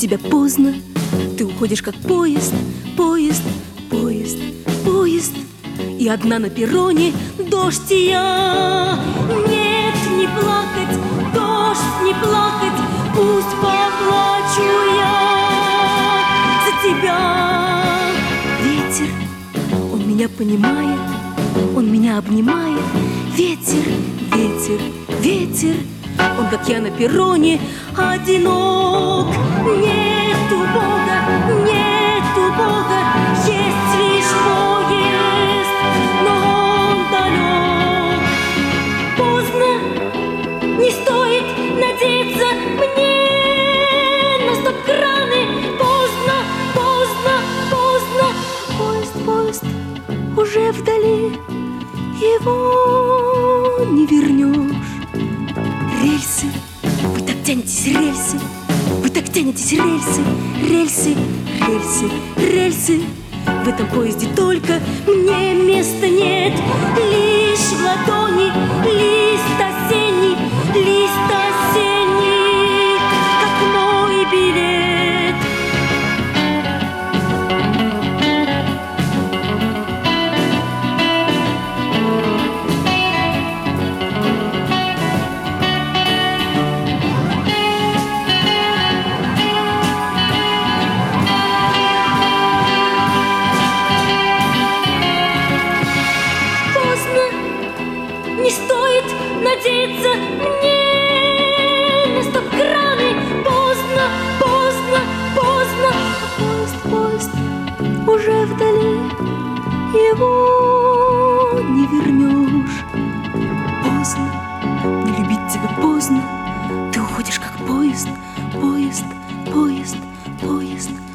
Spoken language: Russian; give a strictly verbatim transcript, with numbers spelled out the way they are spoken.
тебя поздно. Ты уходишь как поезд, поезд, поезд, поезд. И одна на перроне, дождь и я. Нет, не плакать, дождь, не плакать, пусть поплачу я за тебя. Ветер, он меня понимает, он меня обнимает. Ветер, ветер, ветер, он, как я, на перроне одинок. Нету Бога, нету Бога, есть лишь поезд, но он далек. Поздно, не стоит надеяться мне на стоп-краны. Поздно, поздно, поздно, поезд, поезд уже вдали, его не вернешь. Рельсы, вы так тянетесь, рельсы, вы так тянетесь, рельсы, рельсы, рельсы, рельсы. В этом поезде только мне места нет. Лишь в ладони лист осенний, лист осенний, как мой билет. Не стоит надеяться мне на стоп-краны. Поздно, поздно, поздно, поезд, поезд уже вдали, его не вернешь. Поздно, не любить тебя поздно. Ты уходишь как поезд, поезд, поезд, поезд.